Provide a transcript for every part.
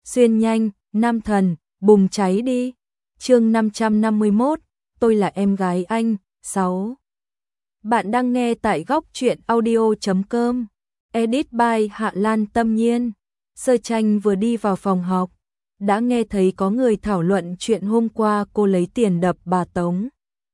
Xuyên nhanh, nam thần, bùng cháy đi. Chương 551, tôi là em gái anh. 6. Bạn đang nghe tại góc truyện audio.com. Edit by Hạ Lan Tâm Nhiên. Sơ Tranh vừa đi vào phòng học, đã nghe thấy có người thảo luận chuyện hôm qua cô lấy tiền đập bà Tống.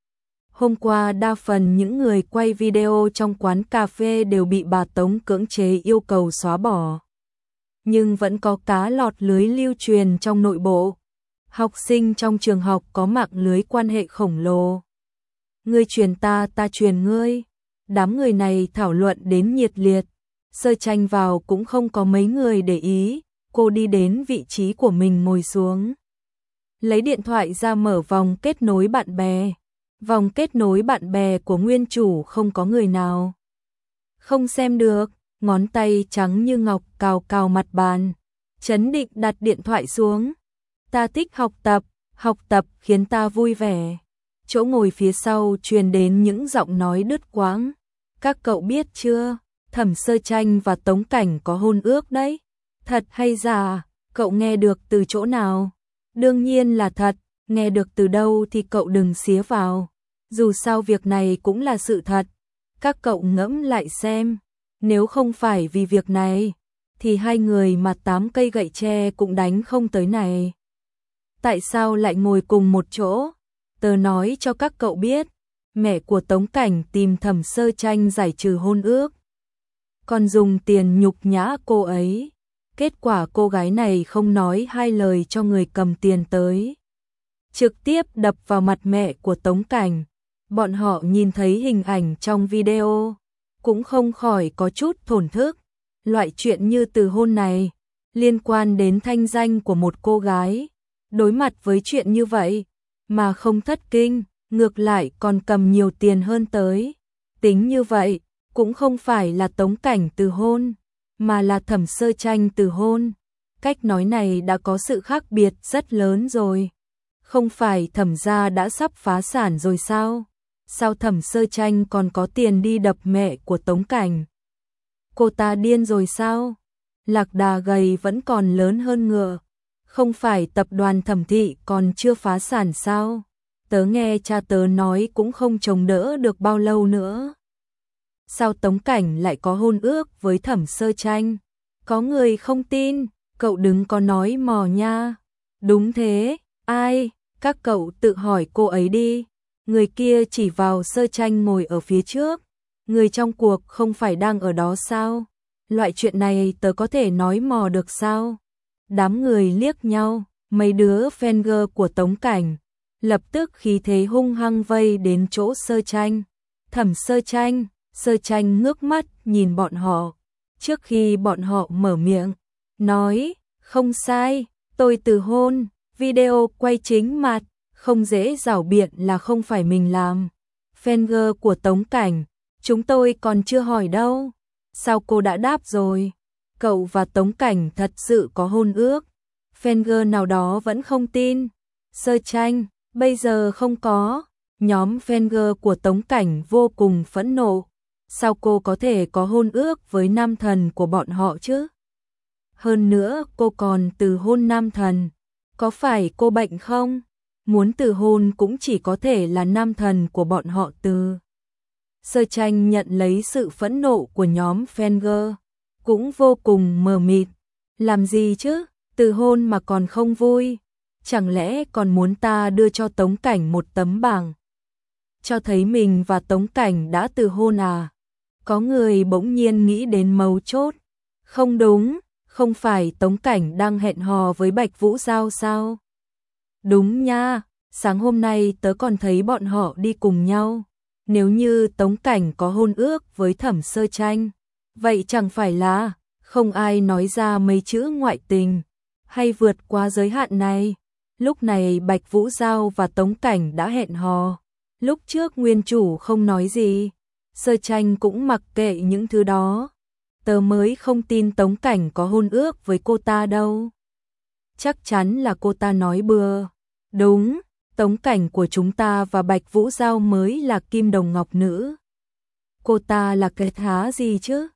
Hôm qua đa phần những người quay video trong quán cà phê đều bị bà Tống cưỡng chế yêu cầu xóa bỏ. Nhưng vẫn có cá lọt lưới lưu truyền trong nội bộ. Học sinh trong trường học có mạng lưới quan hệ khổng lồ. Ngươi truyền ta, ta truyền ngươi. Đám người này thảo luận đến nhiệt liệt. Sơ Tranh vào cũng không có mấy người để ý. Cô đi đến vị trí của mình ngồi xuống. Lấy điện thoại ra mở vòng kết nối bạn bè. Vòng kết nối bạn bè của nguyên chủ không có người nào. Không xem được, ngón tay trắng như ngọc cào cào mặt bàn. Chấn định đặt điện thoại xuống. Ta thích học tập khiến ta vui vẻ. Chỗ ngồi phía sau truyền đến những giọng nói đứt quãng. Các cậu biết chưa, Thẩm Sơ Tranh và Tống Cảnh có hôn ước đấy. Thật hay giả, cậu nghe được từ chỗ nào? Đương nhiên là thật, nghe được từ đâu thì cậu đừng xía vào. Dù sao việc này cũng là sự thật. Các cậu ngẫm lại xem, nếu không phải vì việc này, thì hai người mà 8 cây gậy tre cũng đánh không tới này. Tại sao lại ngồi cùng một chỗ? Tớ nói cho các cậu biết, mẹ của Tống Cảnh tìm Thẩm Sơ Tranh giải trừ hôn ước. Còn dùng tiền nhục nhã cô ấy. Kết quả cô gái này không nói hai lời cho người cầm tiền tới. Trực tiếp đập vào mặt mẹ của Tống Cảnh. Bọn họ nhìn thấy hình ảnh trong video, cũng không khỏi có chút thổn thức. Loại chuyện như từ hôn này, liên quan đến thanh danh của một cô gái. Đối mặt với chuyện như vậy, mà không thất kinh, ngược lại còn cầm nhiều tiền hơn tới. Tính như vậy, cũng không phải là Tống Cảnh từ hôn, mà là Thẩm Sơ Tranh từ hôn. Cách nói này đã có sự khác biệt rất lớn rồi. Không phải Thẩm gia đã sắp phá sản rồi sao? Sao Thẩm Sơ Tranh còn có tiền đi đập mẹ của Tống Cảnh? Cô ta điên rồi sao? Lạc đà gầy vẫn còn lớn hơn ngựa. Không phải tập đoàn Thẩm thị còn chưa phá sản sao? Tớ nghe cha tớ nói cũng không chống đỡ được bao lâu nữa. Sao Tống Cảnh lại có hôn ước với Thẩm Sơ Tranh? Có người không tin, cậu đừng có nói mò nha. Đúng thế, ai? Các cậu tự hỏi cô ấy đi. Người kia chỉ vào Sơ Tranh ngồi ở phía trước. Người trong cuộc không phải đang ở đó sao? Loại chuyện này tớ có thể nói mò được sao? Đám người liếc nhau, mấy đứa fan girl của Tống Cảnh lập tức khí thế hung hăng vây đến chỗ Sơ Tranh. Thẩm Sơ Tranh ngước mắt nhìn bọn họ. Trước khi bọn họ mở miệng, nói, không sai, tôi từ hôn, video quay chính mặt, không dễ giảo biện là không phải mình làm. Fan girl của Tống Cảnh, chúng tôi còn chưa hỏi đâu. Sao cô đã đáp rồi? Cậu và Tống Cảnh thật sự có hôn ước. Fan girl nào đó vẫn không tin. Sơ Tranh, bây giờ không có. Nhóm fan girl của Tống Cảnh vô cùng phẫn nộ. Sao cô có thể có hôn ước với nam thần của bọn họ chứ? Hơn nữa cô còn từ hôn nam thần. Có phải cô bệnh không? Muốn từ hôn cũng chỉ có thể là nam thần của bọn họ từ. Sơ Tranh nhận lấy sự phẫn nộ của nhóm fan girl, cũng vô cùng mờ mịt. Làm gì chứ? Từ hôn mà còn không vui. Chẳng lẽ còn muốn ta đưa cho Tống Cảnh một tấm bảng cho thấy mình và Tống Cảnh đã từ hôn à? Có người bỗng nhiên nghĩ đến mấu chốt. Không đúng, không phải Tống Cảnh đang hẹn hò với Bạch Vũ Giao sao? Đúng nha, sáng hôm nay tớ còn thấy bọn họ đi cùng nhau. Nếu như Tống Cảnh có hôn ước với Thẩm Sơ Tranh, vậy chẳng phải là không ai nói ra mấy chữ ngoại tình hay vượt qua giới hạn này. Lúc này Bạch Vũ Giao và Tống Cảnh đã hẹn hò. Lúc trước nguyên chủ không nói gì, Sơ Tranh cũng mặc kệ những thứ đó. Tớ mới không tin Tống Cảnh có hôn ước với cô ta đâu. Chắc chắn là cô ta nói bừa. Đúng, Tống Cảnh của chúng ta và Bạch Vũ Giao mới là kim đồng ngọc nữ. Cô ta là cái thá gì chứ?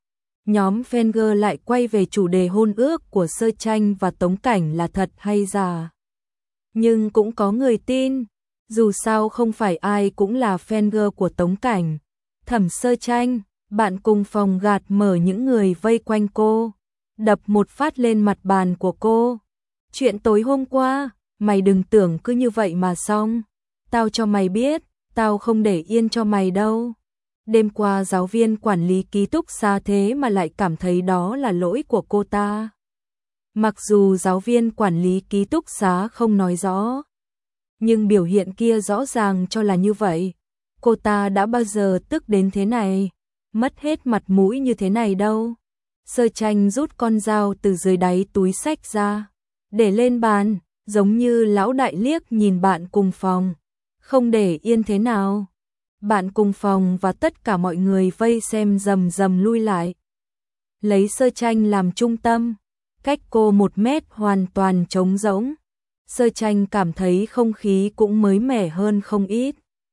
Nhóm Fenger lại quay về chủ đề hôn ước của Sơ Tranh và Tống Cảnh là thật hay giả. Nhưng cũng có người tin, dù sao không phải ai cũng là Fenger của Tống Cảnh. Thẩm Sơ Tranh, bạn cùng phòng gạt mở những người vây quanh cô, đập một phát lên mặt bàn của cô. Chuyện tối hôm qua, mày đừng tưởng cứ như vậy mà xong. Tao cho mày biết, tao không để yên cho mày đâu. Đêm qua giáo viên quản lý ký túc xá thế mà lại cảm thấy đó là lỗi của cô ta. Mặc dù giáo viên quản lý ký túc xá không nói rõ, nhưng biểu hiện kia rõ ràng cho là như vậy. Cô ta đã bao giờ tức đến thế này, mất hết mặt mũi như thế này đâu. Sơ Tranh rút con dao từ dưới đáy túi xách ra, để lên bàn, giống như lão đại liếc nhìn bạn cùng phòng. Không để yên thế nào. Bạn cùng phòng và tất cả mọi người vây xem rầm rầm lui lại. Lấy Sơ Tranh làm trung tâm, cách cô 1 mét hoàn toàn trống rỗng. Sơ Tranh cảm thấy không khí cũng mới mẻ hơn không ít.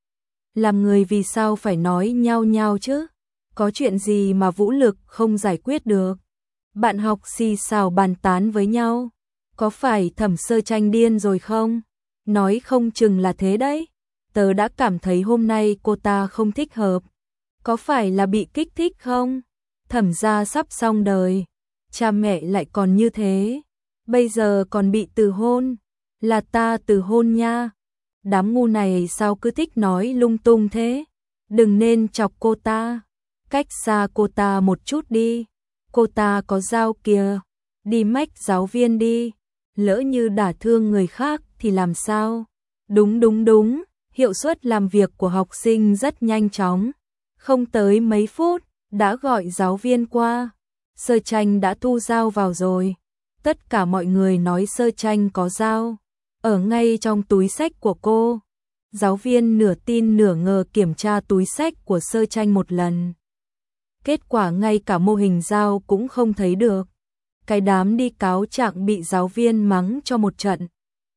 Làm người vì sao phải nói nhau nhau chứ? Có chuyện gì mà vũ lực không giải quyết được? Bạn học xì xào bàn tán với nhau. Có phải Thẩm Sơ Tranh điên rồi không? Nói không chừng là thế đấy. Tớ đã cảm thấy hôm nay cô ta không thích hợp. Có phải là bị kích thích không? Thẩm gia sắp xong đời. Cha mẹ lại còn như thế. Bây giờ còn bị từ hôn. Là ta từ hôn nha. Đám ngu này sao cứ thích nói lung tung thế? Đừng nên chọc cô ta. Cách xa cô ta một chút đi. Cô ta có dao kìa. Đi mách giáo viên đi. Lỡ như đả thương người khác thì làm sao? Đúng. Hiệu suất làm việc của học sinh rất nhanh chóng. Không tới mấy phút, đã gọi giáo viên qua. Sơ Tranh đã thu dao vào rồi. Tất cả mọi người nói Sơ Tranh có dao. Ở ngay trong túi xách của cô. Giáo viên nửa tin nửa ngờ kiểm tra túi xách của Sơ Tranh một lần. Kết quả ngay cả mô hình dao cũng không thấy được. Cái đám đi cáo trạng bị giáo viên mắng cho một trận.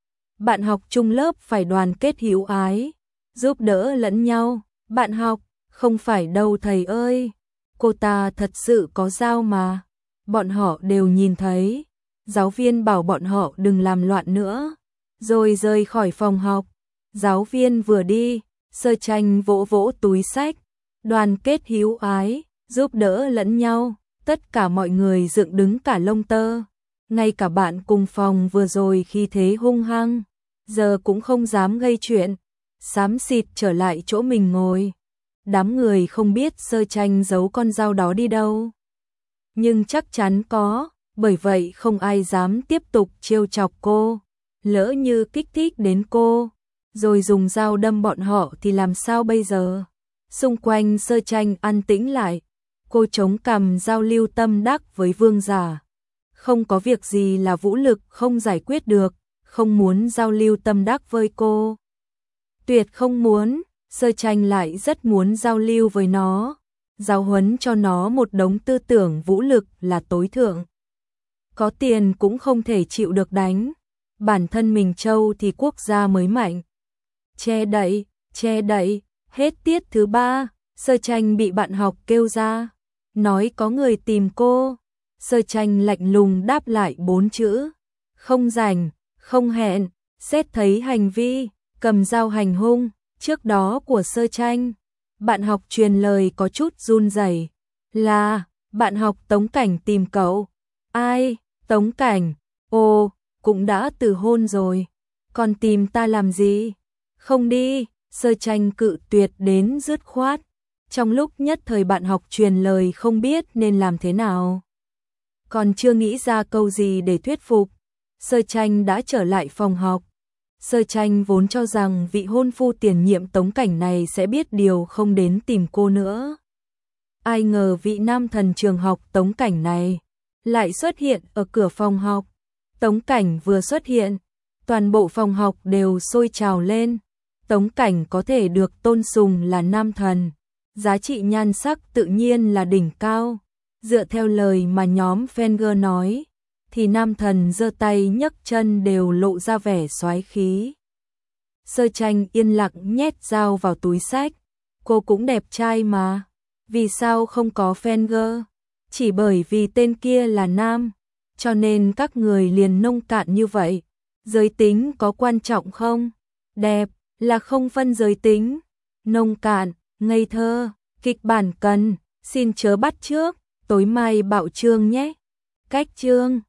Bạn học chung lớp phải đoàn kết hữu ái, giúp đỡ lẫn nhau. Bạn học, không phải đâu thầy ơi. Cô ta thật sự có dao mà. Bọn họ đều nhìn thấy. Giáo viên bảo bọn họ đừng làm loạn nữa. Rồi rời khỏi phòng học. Giáo viên vừa đi, Sơ Tranh vỗ vỗ túi xách. Đoàn kết hữu ái, giúp đỡ lẫn nhau. Tất cả mọi người dựng đứng cả lông tơ. Ngay cả bạn cùng phòng vừa rồi khi thế hung hăng, giờ cũng không dám gây chuyện, xám xịt trở lại chỗ mình ngồi. Đám người không biết Sơ Tranh giấu con dao đó đi đâu. Nhưng chắc chắn có, bởi vậy không ai dám tiếp tục trêu chọc cô. Lỡ như kích thích đến cô, rồi dùng dao đâm bọn họ thì làm sao bây giờ? Xung quanh Sơ Tranh an tĩnh lại. Cô chống cằm giao lưu tâm đắc với vương giả. Không có việc gì là vũ lực không giải quyết được, không muốn giao lưu tâm đắc với cô. Tuyệt không muốn, Sơ Tranh lại rất muốn giao lưu với nó, giáo huấn cho nó một đống tư tưởng vũ lực là tối thượng. Có tiền cũng không thể chịu được đánh, bản thân mình trâu thì quốc gia mới mạnh. Che đậy, hết tiết thứ 3, Sơ Tranh bị bạn học kêu ra, nói có người tìm cô. Sơ Tranh lạnh lùng đáp lại 4 chữ, không rảnh, không hẹn. Xét thấy hành vi cầm dao hành hung trước đó của Sơ Tranh, bạn học truyền lời có chút run rẩy. Là, bạn học Tống Cảnh tìm cậu. Ai? Tống Cảnh? Ồ, cũng đã từ hôn rồi. Còn tìm ta làm gì? Không đi. Sơ Tranh cự tuyệt đến dứt khoát. Trong lúc nhất thời bạn học truyền lời không biết nên làm thế nào. Còn chưa nghĩ ra câu gì để thuyết phục, Sơ Tranh đã trở lại phòng học. Sơ Tranh vốn cho rằng vị hôn phu tiền nhiệm Tống Cảnh này sẽ biết điều không đến tìm cô nữa. Ai ngờ vị nam thần trường học Tống Cảnh này lại xuất hiện ở cửa phòng học. Tống Cảnh vừa xuất hiện, toàn bộ phòng học đều sôi trào lên. Tống Cảnh có thể được tôn sùng là nam thần, giá trị nhan sắc tự nhiên là đỉnh cao. Dựa theo lời mà nhóm Fenger nói, thì nam thần giơ tay nhấc chân đều lộ ra vẻ soái khí. Sơ Tranh yên lặng nhét dao vào túi xách. Cô cũng đẹp trai mà. Vì sao không có Fenger? chỉ bởi vì tên kia là nam, cho nên các người liền nông cạn như vậy. Giới tính có quan trọng không? Đẹp là không phân giới tính. Nông cạn, ngây thơ, kịch bản cần, xin chớ bắt chước, tối mai bạo chương nhé. Cách chương